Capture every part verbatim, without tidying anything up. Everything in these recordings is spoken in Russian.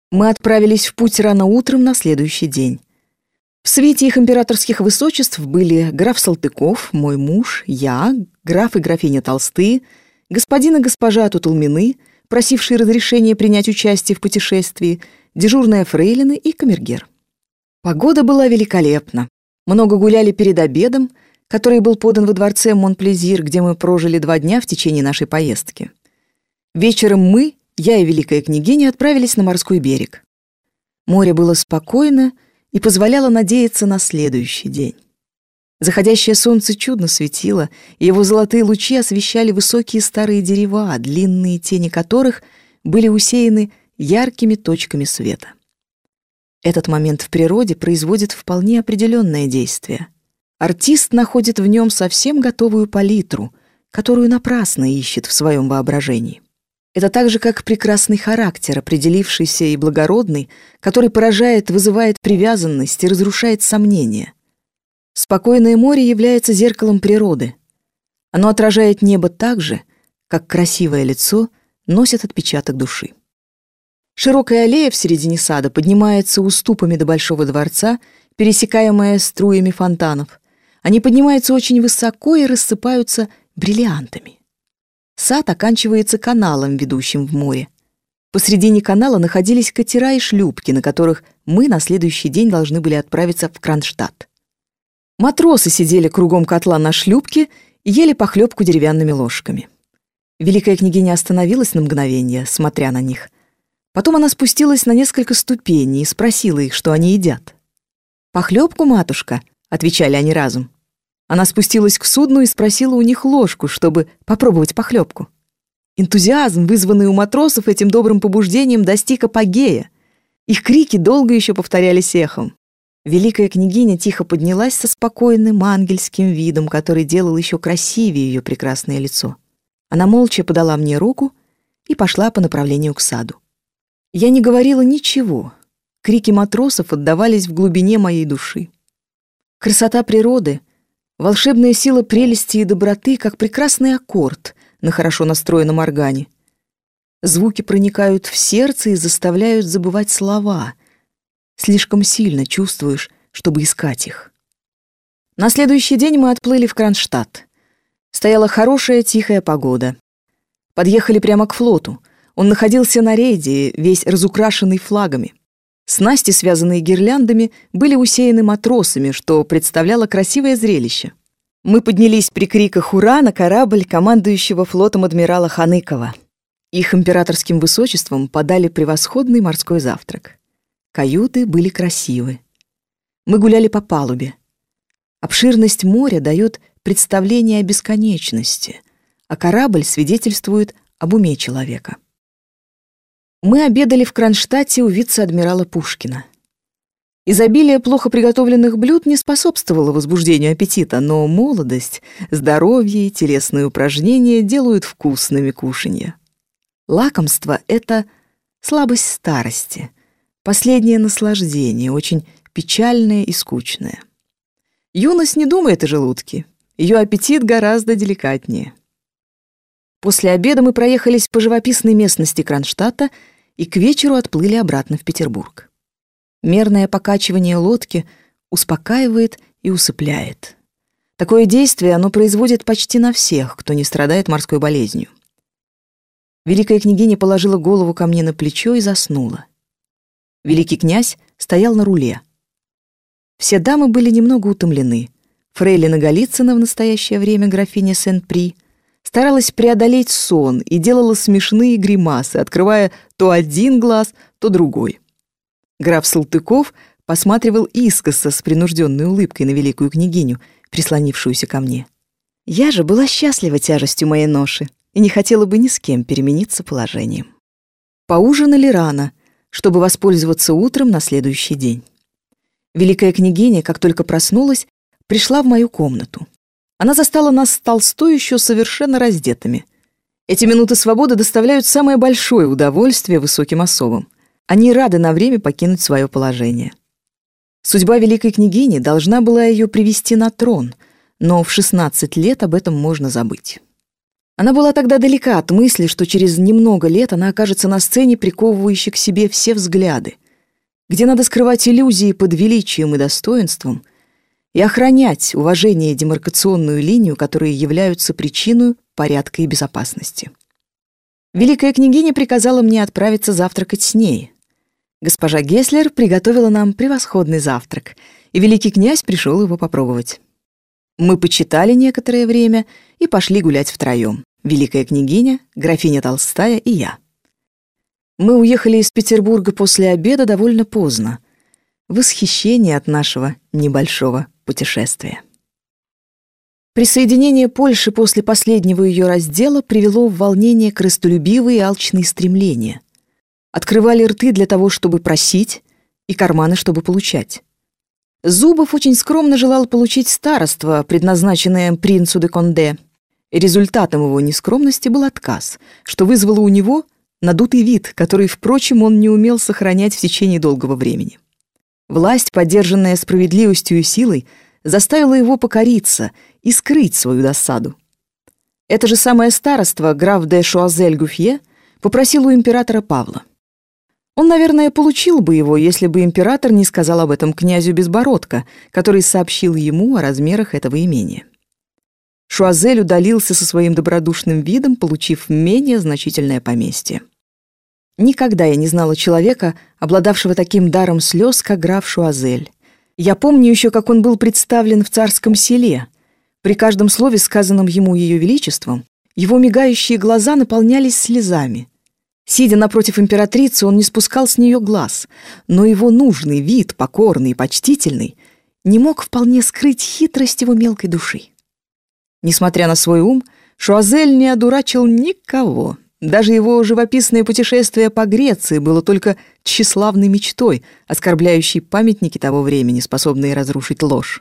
Мы отправились в путь рано утром на следующий день. В свите их императорских высочеств были граф Салтыков, мой муж, я, граф и графиня Толстые, господин и госпожа Тутулмины, просившие разрешения принять участие в путешествии, дежурная фрейлина и камергер. Погода была великолепна. Много гуляли перед обедом, который был подан во дворце Монплезир, где мы прожили два дня в течение нашей поездки. Вечером мы, я и великая княгиня, отправились на морской берег. Море было спокойно и позволяло надеяться на следующий день. Заходящее солнце чудно светило, и его золотые лучи освещали высокие старые дерева, длинные тени которых были усеяны яркими точками света. Этот момент в природе производит вполне определенное действие. Артист находит в нем совсем готовую палитру, которую напрасно ищет в своем воображении. Это так же, как прекрасный характер, определившийся и благородный, который поражает, вызывает привязанность и разрушает сомнения. Спокойное море является зеркалом природы. Оно отражает небо так же, как красивое лицо носит отпечаток души. Широкая аллея в середине сада поднимается уступами до Большого дворца, пересекаемая струями фонтанов. Они поднимаются очень высоко и рассыпаются бриллиантами. Сад оканчивается каналом, ведущим в море. Посредине канала находились катера и шлюпки, на которых мы на следующий день должны были отправиться в Кронштадт. Матросы сидели кругом котла на шлюпке и ели похлебку деревянными ложками. Великая княгиня остановилась на мгновение, смотря на них. Потом она спустилась на несколько ступеней и спросила их, что они едят. «Похлебку, матушка», — отвечали они разом. Она спустилась к судну и спросила у них ложку, чтобы попробовать похлебку. Энтузиазм, вызванный у матросов этим добрым побуждением, достиг апогея. Их крики долго еще повторялись эхом. Великая княгиня тихо поднялась со спокойным ангельским видом, который делал еще красивее ее прекрасное лицо. Она молча подала мне руку и пошла по направлению к саду. Я не говорила ничего. Крики матросов отдавались в глубине моей души. Красота природы, волшебная сила прелести и доброты, как прекрасный аккорд на хорошо настроенном органе. Звуки проникают в сердце и заставляют забывать слова. Слишком сильно чувствуешь, чтобы искать их. На следующий день мы отплыли в Кронштадт. Стояла хорошая тихая погода. Подъехали прямо к флоту. Он находился на рейде, весь разукрашенный флагами. Снасти, связанные гирляндами, были усеяны матросами, что представляло красивое зрелище. Мы поднялись при криках «Ура!» на корабль командующего флотом адмирала Ханыкова. Их императорским высочеством подали превосходный морской завтрак. Каюты были красивы. Мы гуляли по палубе. Обширность моря дает представление о бесконечности, а корабль свидетельствует об уме человека. Мы обедали в Кронштадте у вице-адмирала Пушкина. Изобилие плохо приготовленных блюд не способствовало возбуждению аппетита, но молодость, здоровье и телесные упражнения делают вкусными кушанья. Лакомство — это слабость старости, последнее наслаждение, очень печальное и скучное. Юность не думает о желудке, ее аппетит гораздо деликатнее. После обеда мы проехались по живописной местности Кронштадта и к вечеру отплыли обратно в Петербург. Мерное покачивание лодки успокаивает и усыпляет. Такое действие оно производит почти на всех, кто не страдает морской болезнью. Великая княгиня положила голову ко мне на плечо и заснула. Великий князь стоял на руле. Все дамы были немного утомлены. Фрейлина Голицына, в настоящее время графиня Сен-При, старалась преодолеть сон и делала смешные гримасы, открывая то один глаз, то другой. Граф Салтыков посматривал искоса с принужденной улыбкой на великую княгиню, прислонившуюся ко мне. Я же была счастлива тяжестью моей ноши и не хотела бы ни с кем перемениться положением. Поужинали рано, чтобы воспользоваться утром на следующий день. Великая княгиня, как только проснулась, пришла в мою комнату. Она застала нас с Толстой еще совершенно раздетыми. Эти минуты свободы доставляют самое большое удовольствие высоким особам. Они рады на время покинуть свое положение. Судьба великой княгини должна была ее привести на трон, но в шестнадцать лет об этом можно забыть. Она была тогда далека от мысли, что через немного лет она окажется на сцене, приковывающей к себе все взгляды, где надо скрывать иллюзии под величием и достоинством и охранять уважение и демаркационную линию, которые являются причиной порядка и безопасности. Великая княгиня приказала мне отправиться завтракать с ней. Госпожа Гесслер приготовила нам превосходный завтрак, и великий князь пришел его попробовать. Мы почитали некоторое время и пошли гулять втроем. Великая княгиня, графиня Толстая и я. Мы уехали из Петербурга после обеда довольно поздно, в восхищении от нашего небольшого путешествия. Присоединение Польши после последнего ее раздела привело в волнение крыстолюбивые и алчные стремления. Открывали рты для того, чтобы просить, и карманы, чтобы получать. Зубов очень скромно желал получить староство, предназначенное принцу де Конде. Результатом его нескромности был отказ, что вызвало у него надутый вид, который, впрочем, он не умел сохранять в течение долгого времени. Власть, поддержанная справедливостью и силой, заставила его покориться и скрыть свою досаду. Это же самое староство граф де Шуазель-Гуфье попросил у императора Павла. Он, наверное, получил бы его, если бы император не сказал об этом князю Безбородко, который сообщил ему о размерах этого имения. Шуазель удалился со своим добродушным видом, получив менее значительное поместье. Никогда я не знала человека, обладавшего таким даром слез, как граф Шуазель. Я помню еще, как он был представлен в царском селе. При каждом слове, сказанном ему Ее Величеством, его мигающие глаза наполнялись слезами. Сидя напротив императрицы, он не спускал с нее глаз, но его нужный вид, покорный и почтительный, не мог вполне скрыть хитрость его мелкой души. Несмотря на свой ум, Шуазель не одурачил никого. Даже его живописное путешествие по Греции было только тщеславной мечтой, оскорбляющей памятники того времени, способные разрушить ложь.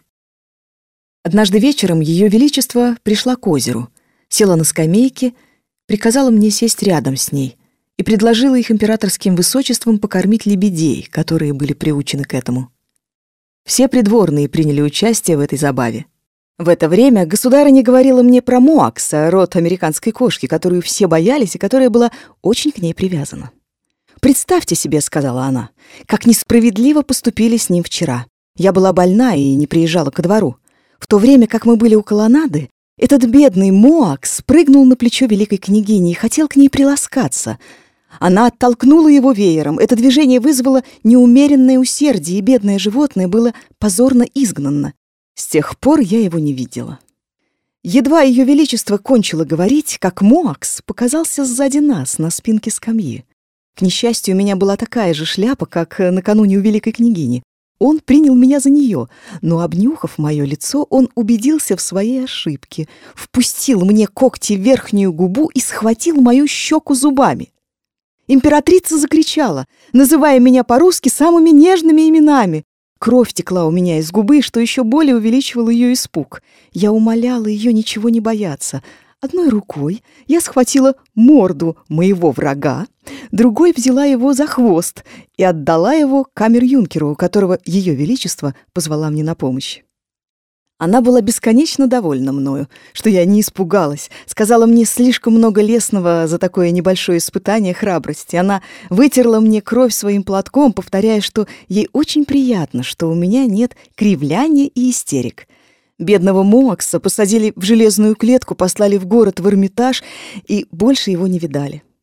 Однажды вечером Ее Величество пришла к озеру, села на скамейке, приказала мне сесть рядом с ней и предложила их императорским высочеством покормить лебедей, которые были приучены к этому. Все придворные приняли участие в этой забаве. В это время государыня говорила мне про Моакса, род американской кошки, которую все боялись и которая была очень к ней привязана. «Представьте себе, — сказала она, — как несправедливо поступили с ним вчера. Я была больна и не приезжала ко двору. В то время, как мы были у колоннады, этот бедный Моакс прыгнул на плечо великой княгини и хотел к ней приласкаться. Она оттолкнула его веером. Это движение вызвало неумеренное усердие, и бедное животное было позорно изгнано. С тех пор я его не видела». Едва Ее Величество кончило говорить, как Моакс показался сзади нас на спинке скамьи. К несчастью, у меня была такая же шляпа, как накануне у великой княгини. Он принял меня за нее, но, обнюхав мое лицо, он убедился в своей ошибке, впустил мне когти в верхнюю губу и схватил мою щеку зубами. Императрица закричала, называя меня по-русски самыми нежными именами. Кровь текла у меня из губы, что еще более увеличивало ее испуг. Я умоляла ее ничего не бояться. Одной рукой я схватила морду моего врага, другой взяла его за хвост и отдала его камер-юнкеру, которого Ее Величество позвала мне на помощь. Она была бесконечно довольна мною, что я не испугалась, сказала мне слишком много лестного за такое небольшое испытание храбрости. Она вытерла мне кровь своим платком, повторяя, что ей очень приятно, что у меня нет кривляния и истерик. Бедного Моакса посадили в железную клетку, послали в город в Эрмитаж и больше его не видали.